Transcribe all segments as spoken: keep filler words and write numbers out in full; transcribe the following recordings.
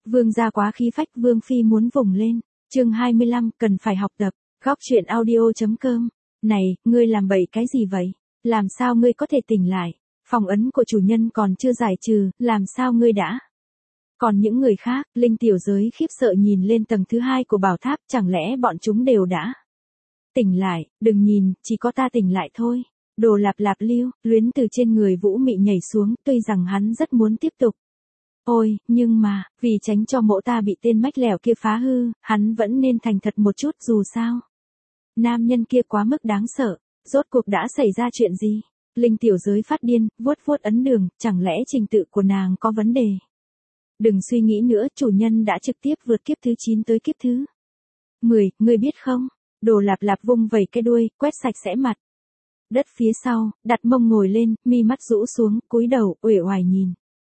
Vương gia quá khí phách, Vương phi muốn vùng lên. Chương hai mươi lăm, cần phải học tập. Góc truyện audio.com. Này, ngươi làm bậy cái gì vậy? Làm sao ngươi có thể tỉnh lại? Phòng ấn của chủ nhân còn chưa giải trừ, làm sao ngươi đã? Còn những người khác, linh tiểu giới khiếp sợ nhìn lên tầng thứ hai của bảo tháp, chẳng lẽ bọn chúng đều đã tỉnh lại? Đừng nhìn, chỉ có ta tỉnh lại thôi. Đồ Lạp Lạp Lưu, luyến từ trên người Vũ Mị nhảy xuống, tuy rằng hắn rất muốn tiếp tục. Ôi, nhưng mà, vì tránh cho mộ ta bị tên mách lẻo kia phá hư, hắn vẫn nên thành thật một chút dù sao. Nam nhân kia quá mức đáng sợ, rốt cuộc đã xảy ra chuyện gì? Linh tiểu giới phát điên, vuốt vuốt ấn đường, chẳng lẽ trình tự của nàng có vấn đề? Đừng suy nghĩ nữa, chủ nhân đã trực tiếp vượt kiếp thứ chín tới kiếp thứ mười, ngươi biết không? Đồ Lạp Lạp vung vẩy cái đuôi, quét sạch sẽ mặt đất phía sau, đặt mông ngồi lên, mi mắt rũ xuống, cúi đầu, uể oải nhìn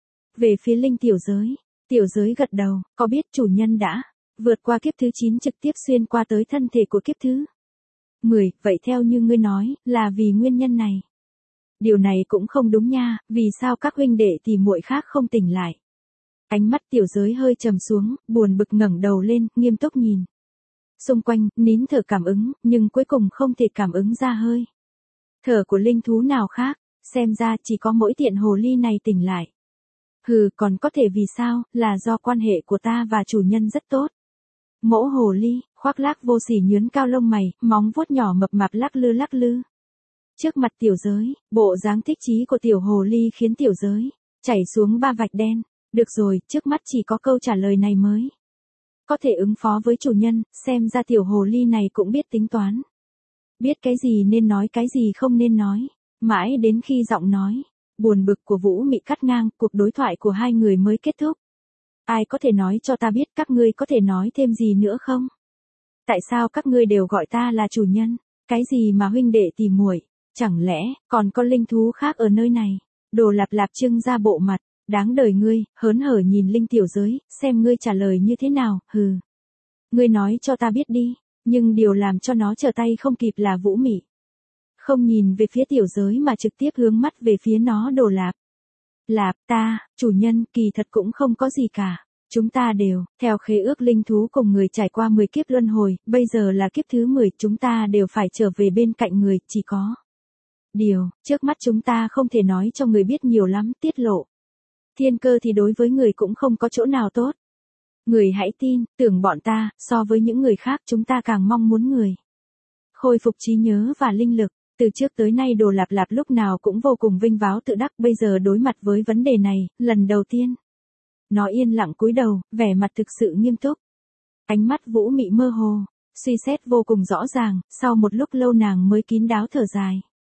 về phía linh tiểu giới. Tiểu giới gật đầu, có biết chủ nhân đã vượt qua kiếp thứ chín trực tiếp xuyên qua tới thân thể của kiếp thứ mười, vậy theo như ngươi nói, là vì nguyên nhân này. Điều này cũng không đúng nha, vì sao các huynh đệ tỷ muội khác không tỉnh lại? Ánh mắt tiểu giới hơi trầm xuống, buồn bực ngẩng đầu lên, nghiêm túc nhìn xung quanh, nín thở cảm ứng, nhưng cuối cùng không thể cảm ứng ra hơi thở của linh thú nào khác, xem ra chỉ có mỗi tiện hồ ly này tỉnh lại. Hừ, còn có thể vì sao, là do quan hệ của ta và chủ nhân rất tốt. Mỗ hồ ly, khoác lác vô sỉ nhướn cao lông mày, móng vuốt nhỏ mập mạp lắc lư lắc lư. Trước mặt tiểu giới, bộ dáng thích chí của tiểu hồ ly khiến tiểu giới chảy xuống ba vạch đen. Được rồi, trước mắt chỉ có câu trả lời này mới có thể ứng phó với chủ nhân, xem ra tiểu hồ ly này cũng biết tính toán. Biết cái gì nên nói, cái gì không nên nói. Mãi đến khi giọng nói buồn bực của Vũ Mị cắt ngang, cuộc đối thoại của hai người mới kết thúc. Ai có thể nói cho ta biết, các ngươi có thể nói thêm gì nữa không? Tại sao các ngươi đều gọi ta là chủ nhân? Cái gì mà huynh đệ tỷ muội? Chẳng lẽ còn có linh thú khác ở nơi này? Đồ Lạp Lạp trưng ra bộ mặt đáng đời ngươi, hớn hở nhìn linh tiểu giới, xem ngươi trả lời như thế nào. Hừ, ngươi nói cho ta biết đi. Nhưng điều làm cho nó trở tay không kịp là Vũ Mị không nhìn về phía tiểu giới mà trực tiếp hướng mắt về phía nó. Đồ Lạp Lạp, ta, chủ nhân, kỳ thật cũng không có gì cả. Chúng ta đều, theo khế ước linh thú cùng người trải qua mười kiếp luân hồi, bây giờ là kiếp thứ mười, chúng ta đều phải trở về bên cạnh người, chỉ có điều, trước mắt chúng ta không thể nói cho người biết nhiều lắm, tiết lộ thiên cơ thì đối với người cũng không có chỗ nào tốt. Người hãy tin, tưởng bọn ta, so với những người khác chúng ta càng mong muốn người khôi phục trí nhớ và linh lực. Từ trước tới nay Đồ Lạp Lạp lúc nào cũng vô cùng vinh váo tự đắc, bây giờ đối mặt với vấn đề này, lần đầu tiên nó yên lặng cúi đầu, vẻ mặt thực sự nghiêm túc. Ánh mắt Vũ Mị mơ hồ, suy xét vô cùng rõ ràng, sau một lúc lâu nàng mới kín đáo thở dài.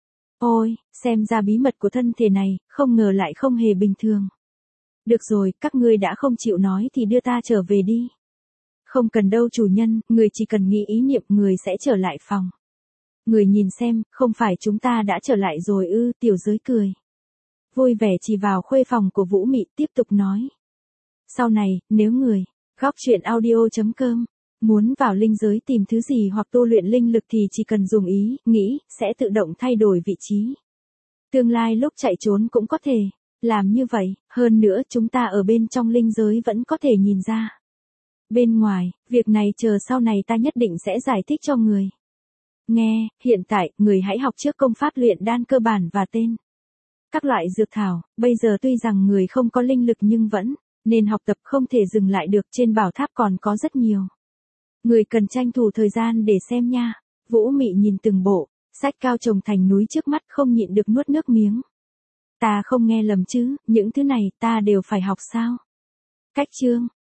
Ôi, xem ra bí mật của thân thể này, không ngờ lại không hề bình thường. Được rồi, các ngươi đã không chịu nói thì đưa ta trở về đi. Không cần đâu chủ nhân, người chỉ cần nghĩ ý niệm người sẽ trở lại phòng. Người nhìn xem, không phải chúng ta đã trở lại rồi ư? Tiểu giới cười vui vẻ chỉ vào khuê phòng của Vũ Mị, tiếp tục nói. Sau này, nếu người, góc truyện audio.com, muốn vào linh giới tìm thứ gì hoặc tu luyện linh lực thì chỉ cần dùng ý, nghĩ, sẽ tự động thay đổi vị trí. Tương lai lúc chạy trốn cũng có thể làm như vậy, hơn nữa chúng ta ở bên trong linh giới vẫn có thể nhìn ra. Bên ngoài, việc này chờ sau này ta nhất định sẽ giải thích cho người nghe. Hiện tại, người hãy học trước công pháp luyện đan cơ bản và tên các loại dược thảo. Bây giờ tuy rằng người không có linh lực nhưng vẫn nên học tập, không thể dừng lại được. Trên bảo tháp còn có rất nhiều người cần tranh thủ thời gian để xem nha. Vũ Mị nhìn từng bộ sách cao chồng thành núi trước mắt, không nhịn được nuốt nước miếng. Ta không nghe lầm chứ, những thứ này ta đều phải học sao? Cách chương